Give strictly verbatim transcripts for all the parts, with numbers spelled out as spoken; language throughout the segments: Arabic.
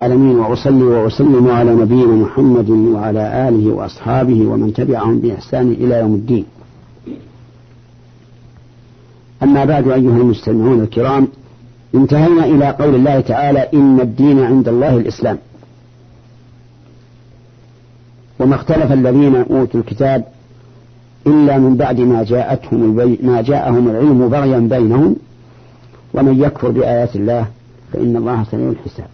العالمين، وأصلي وأسلم على نبينا محمد وعلى آله وأصحابه ومن تبعهم بإحسان إلى يوم الدين. أما بعد، أيها المستمعون الكرام، انتهينا إلى قول الله تعالى: إن الدين عند الله الإسلام. وما اختلف الذين أوتوا الكتاب إلا من بعد ما جاءتهم ما جاءهم العلم بغيا بينهم، ومن يكفر بآيات الله فإن الله سريع الحساب.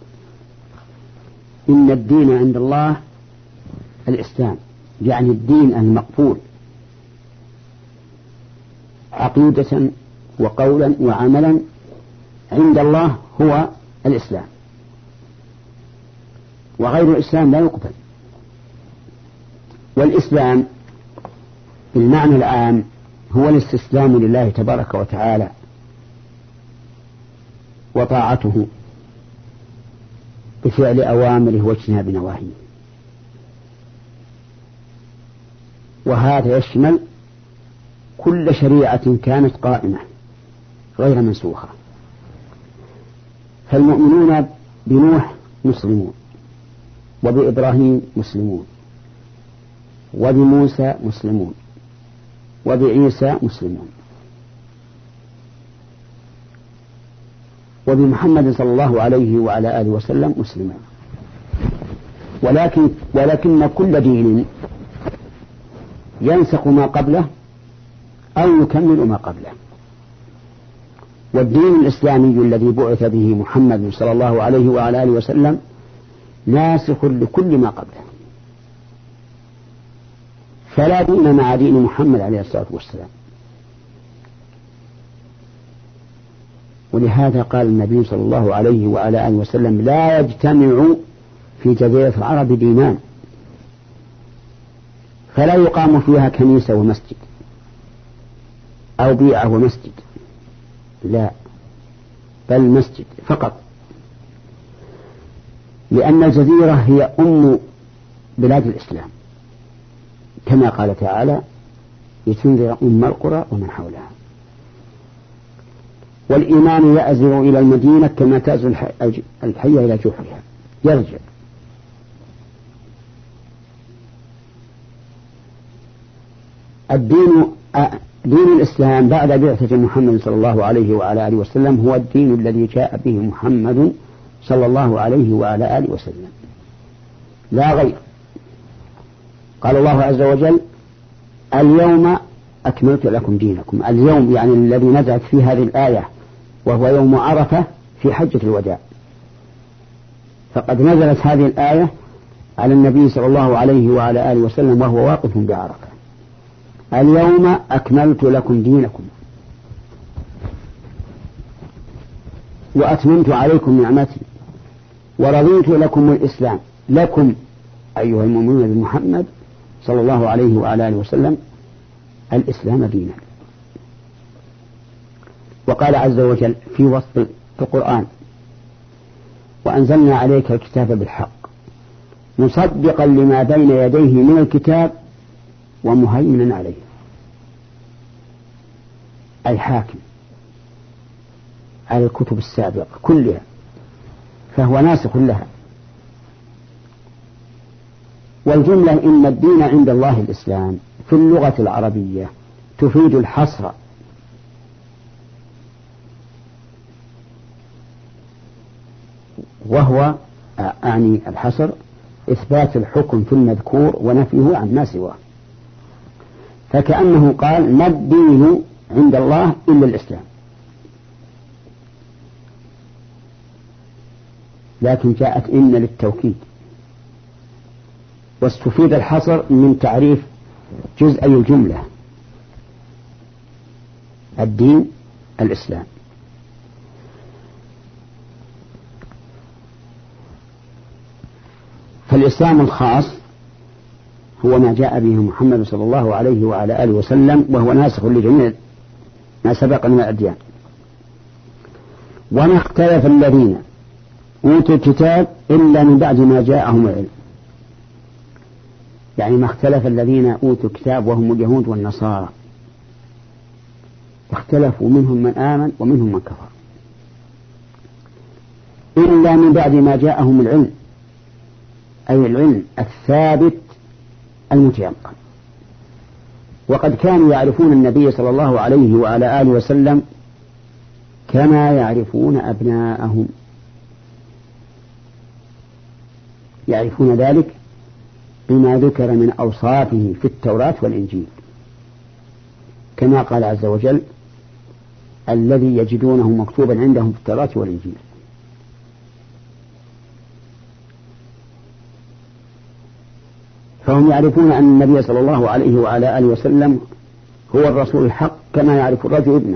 إن الدين عند الله الإسلام، يعني الدين المقبول عقيدة وقولا وعملا عند الله هو الإسلام، وغير الإسلام لا يقبل. والإسلام بالمعنى العام هو الاستسلام لله تبارك وتعالى وطاعته بفعل أوامره واجتناب نواهيه، وهذا يشمل كل شريعة كانت قائمة غير منسوخة. فالمؤمنون بنوح مسلمون، وبإبراهيم مسلمون، وبموسى مسلمون، وبعيسى مسلمون، وبمحمد صلى الله عليه وعلى آله وسلم مسلمون. ولكن ولكن كل دين ينسخ ما قبله أو يكمل ما قبله. والدين الإسلامي الذي بعث به محمد صلى الله عليه وعلى آله وسلم ناسخ لكل ما قبله، فلا دين مع دين محمد عليه الصلاة والسلام. ولهذا قال النبي صلى الله عليه وعلى آله وسلم: لا يجتمع في جزيرة العرب دينان، فلا يقام فيها كنيسة ومسجد أو بيعة ومسجد، لا، بل مسجد فقط، لأن الجزيرة هي أم بلاد الإسلام، كما قال تعالى: لتنذر أم القرى ومن حولها. والإيمان يأزر إلى المدينة كما تأزر الحية إلى جحرها، يرجع. الدين دين الإسلام بعد بعثة محمد صلى الله عليه وعلى آله وسلم هو الدين الذي جاء به محمد صلى الله عليه وعلى آله وسلم، لا غير. قال الله عز وجل: اليوم أكملت لكم دينكم. اليوم يعني الذي نزلت فيه هذه الآية، وهو يوم عرفة في حجة الوداع. فقد نزلت هذه الآية على النبي صلى الله عليه وعلى آله وسلم وهو واقف بعرفة: اليوم أكملت لكم دينكم وأتممت عليكم نعمتي ورضيت لكم الإسلام لكم أيها المؤمنون بمحمد صلى الله عليه وعلى آله وسلم الإسلام دينا. وقال عز وجل في وسط القرآن: وأنزلنا عليك الكتاب بالحق مصدقا لما بين يديه من الكتاب ومهيمنا عليه، أي حاكم على الكتب السابقة كلها، فهو ناسخ لها. والجملة إن الدين عند الله الإسلام في اللغة العربية تفيد الحصر، وهو أعني الحصر إثبات الحكم في المذكور ونفيه عن ما سواه. فكأنه قال: ما الدين عند الله إلا الإسلام. لكن جاءت إن للتوكيد، واستفيد الحصر من تعريف جزء الجملة: الدين الإسلام. فالإسلام الخاص هو ما جاء به محمد صلى الله عليه وعلى آله وسلم، وهو ناسخ لجميع ما سبق من الأديان. وما اختلف الذين أوتوا الكتاب إلا من بعد ما جاءهم العلم، يعني ما اختلف الذين أوتوا الكتاب وهم اليهود والنصارى، اختلفوا منهم من آمن ومنهم من كفر، إلا من بعد ما جاءهم العلم، أي العلم الثابت المتيقن. وقد كانوا يعرفون النبي صلى الله عليه وعلى آله وسلم كما يعرفون أبناءهم، يعرفون ذلك بما ذكر من أوصافه في التوراة والإنجيل، كما قال عز وجل: الذي يجدونه مكتوبا عندهم في التوراة والإنجيل. فهم يعرفون أن النبي صلى الله عليه وعلى آله وسلم هو الرسول الحق كما يعرف الرجل ابنه.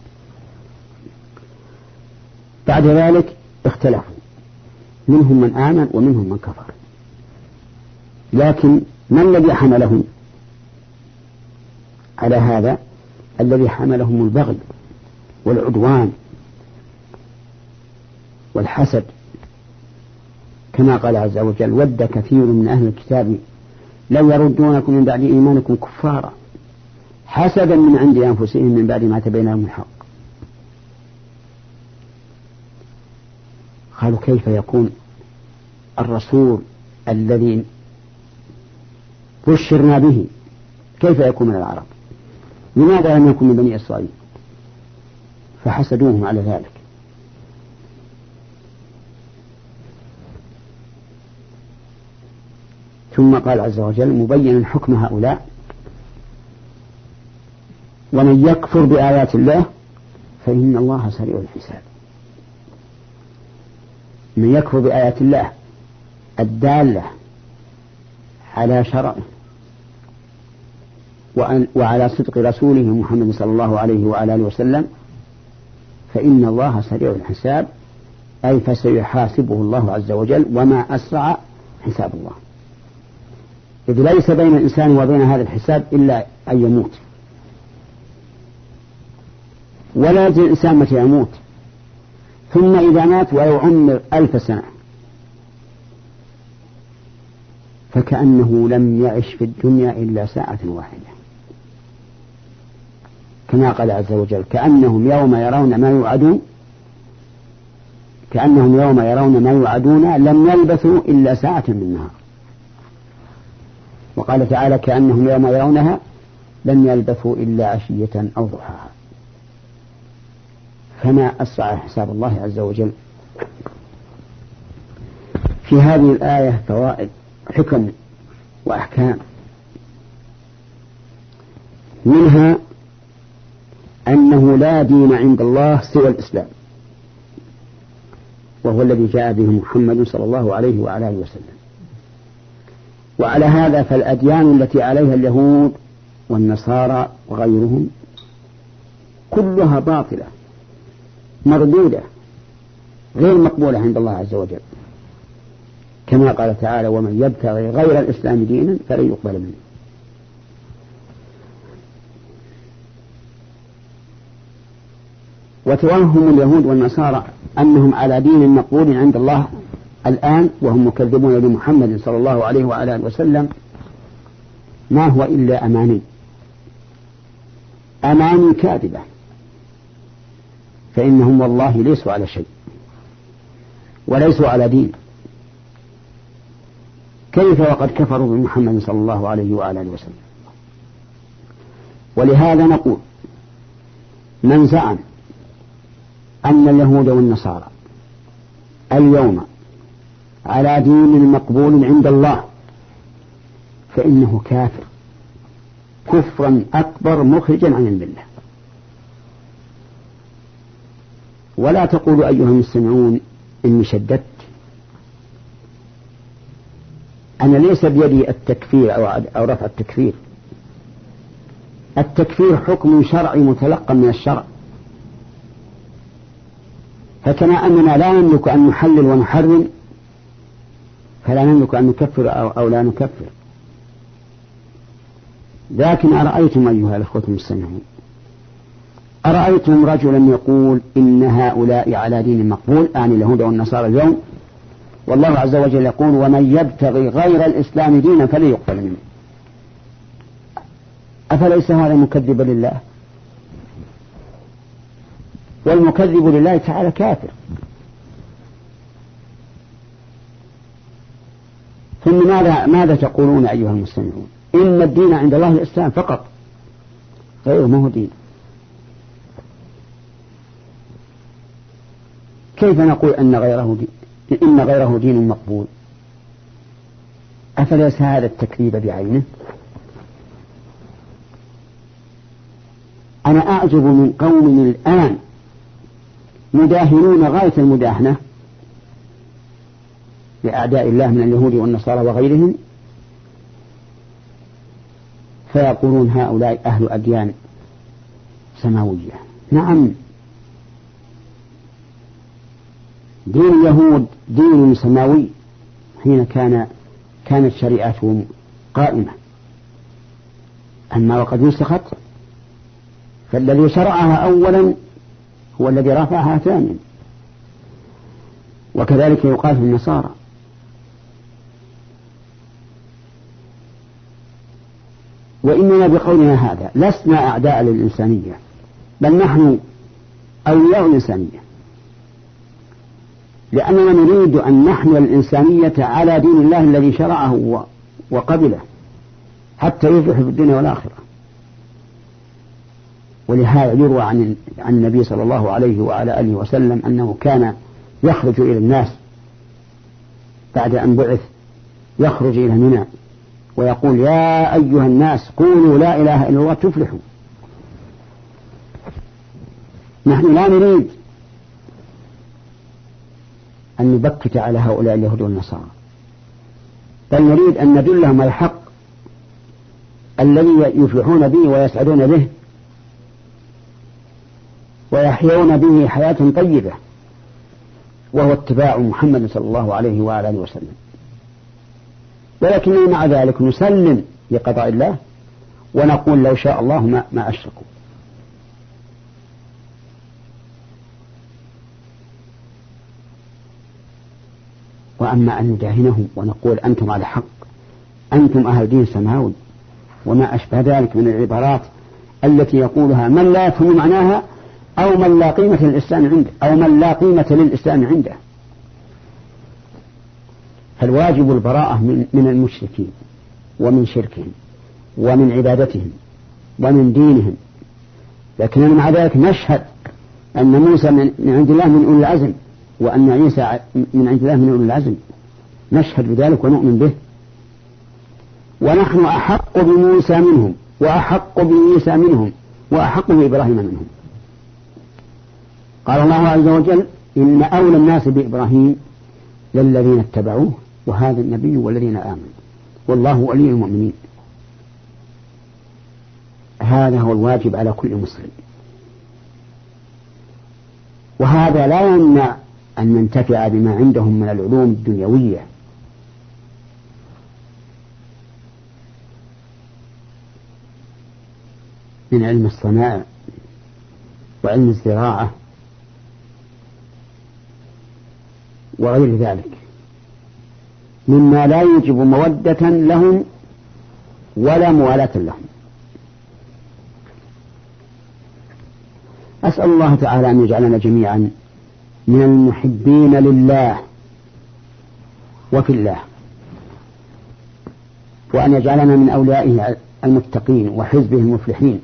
بعد ذلك اختلفوا، منهم من آمن ومنهم من كفر، لكن ما الذي حملهم على هذا؟ الذي حملهم البغي والعدوان والحسد، كما قال عز وجل: ود كثير من أهل الكتاب لو يردونكم من بعد إيمانكم كفارا حسدا من عند أنفسهم من بعد ما تبين لهم الحق. قالوا: كيف يكون الرسول الذي بشرنا به كيف يكون من العرب؟ لماذا لم يكن من بني إسرائيل؟ فحسدوهم على ذلك. ثم قال عز وجل مبينا حكم هؤلاء: ومن يكفر بآيات الله فإن الله سريع الحساب. من يكفر بآيات الله الدالة على شرعه وعلى صدق رسوله محمد صلى الله عليه وعلى آله وسلم فإن الله سريع الحساب، أي فسيحاسبه الله عز وجل، وما أسرع حساب الله، إذ ليس بين الإنسان وبين هذا الحساب إلا أن يموت، ولا يدري الإنسان متى يموت، ثم إذا مات ولو عمر ألف سنة فكأنه لم يعش في الدنيا إلا ساعة واحدة، كما قال عز وجل: كأنهم يوم يرون ما يوعدون كأنهم يوم يرون ما يوعدون لم يلبثوا إلا ساعة من نهار. وقال تعالى: كأنهم يوم يرونها لم يلبثوا إلا عشية أو ضحاها. فما أسرع حساب الله عز وجل. في هذه الآية فوائد، حكم وأحكام، منها أنه لا دين عند الله سوى الإسلام، وهو الذي جاء به محمد صلى الله عليه وعلى آله وسلم. وعلى هذا فالأديان التي عليها اليهود والنصارى وغيرهم كلها باطلة مردودة غير مقبولة عند الله عز وجل، كما قال تعالى: ومن يبتغي غير الإسلام دينا فلن يقبل منه. وتوهم اليهود والنصارى أنهم على دين مقبول عند الله الآن وهم مكذبون لمحمد صلى الله عليه وعلى آله وسلم ما هو إلا أماني أماني كاذبة، فإنهم والله ليسوا على شيء وليسوا على دين. كيف وقد كفروا بمحمد صلى الله عليه وعلى آله وسلم؟ ولهذا نقول: من زعم أن اليهود والنصارى اليوم على دين مقبول عند الله فإنه كافر كفرا أكبر مخرجا عن الملة. ولا تقولوا أيها المستمعون إني شددت، أنا ليس بيدي التكفير أو رفع التكفير. التكفير حكم شرعي متلقى من الشرع، فكما أننا لا نملك أن نحلل ونحرم فلا نملك أن نكفر أو, أو لا نكفر. لكن أرأيتم أيها الأخوة المستمعون، أرأيتم رجلا يقول إن هؤلاء على دين مقبول، أعني اليهود والنصارى اليوم، والله عز وجل يقول: ومن يبتغي غير الإسلام دينا فلن يقبل منه. أفليس هذا مكذب لله؟ والمكذب لله تعالى كافر. ثم ماذا ماذا تقولون أيها المستمعون؟ إن الدين عند الله الإسلام فقط، غيره ما هو دين. كيف نقول أن غيره دين؟ إن غيره دين مقبول؟ أفليس هذا التكذيب بعينه؟ أنا أعجب من قوم الآن مداهنون غاية المداهنة لأعداء الله من اليهود والنصارى وغيرهم، فيقولون هؤلاء أهل أديان سماوية. نعم، دين اليهود دين سماوي حين كان كانت شريعتهم قائمة، أما وقد نسخت فالذي شرعها أولا هو الذي رفعها ثانيا. وكذلك يقال في النصارى. وإننا بقولنا هذا لسنا أعداء للإنسانية، بل نحن أولياء الإنسانية، لأننا نريد أن نحمل الإنسانية على دين الله الذي شرعه وقبله حتى يفلح في الدنيا والآخرة. ولهذا يروى عن عن النبي صلى الله عليه وعلى آله وسلم أنه كان يخرج إلى الناس بعد أن بعث، يخرج إلى منى ويقول: يا أيها الناس قولوا لا إله إلا الله تفلحوا. نحن لا نريد أن نبكت على هؤلاء اليهود والنصارى، بل نريد أن ندلهم على الحق الذي يفلحون به ويسعدون به ويحيون به حياة طيبة، وهو اتباع محمد صلى الله عليه وعلى آله وسلم. ولكننا مع ذلك نسلم لقضاء الله ونقول: لو شاء الله ما, ما أشركوا. وأما أن نداهنهم ونقول: أنتم على حق، أنتم أهل دين سماوي، وما أشبه ذلك من العبارات التي يقولها من لا يفهم معناها أو من لا قيمة للإسلام عنده أو من لا قيمة للإسلام عنده. فالواجب البراءة من, من المشركين ومن شركهم ومن عبادتهم ومن دينهم. لكننا مع ذلك نشهد أن موسى من عند الله من أولي العزم، وأن عيسى من عند الله من أولي العزم، نشهد بذلك ونؤمن به، ونحن أحق بموسى منهم وأحق بعيسى منهم وأحق بإبراهيم منهم. قال الله عز وجل: إن أولى الناس بإبراهيم للذين اتبعوه وهذا النبي والذين آمنوا والله ولي المؤمنين. هذا هو الواجب على كل مسلم، وهذا لا يمنع أن ننتفع بما عندهم من العلوم الدنيوية، من علم الصناعة وعلم الزراعة وغير ذلك، مما لا يوجب مودة لهم ولا موالاة لهم. أسأل الله تعالى أن يجعلنا جميعا من المحبين لله وفي الله، وأن يجعلنا من أوليائه المتقين وحزبه المفلحين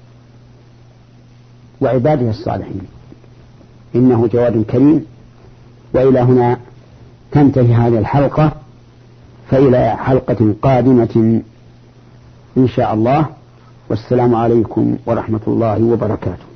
وعباده الصالحين، إنه جواد كريم. وإلى هنا تنتهي هذه الحلقة، فإلى حلقة قادمة إن شاء الله، والسلام عليكم ورحمة الله وبركاته.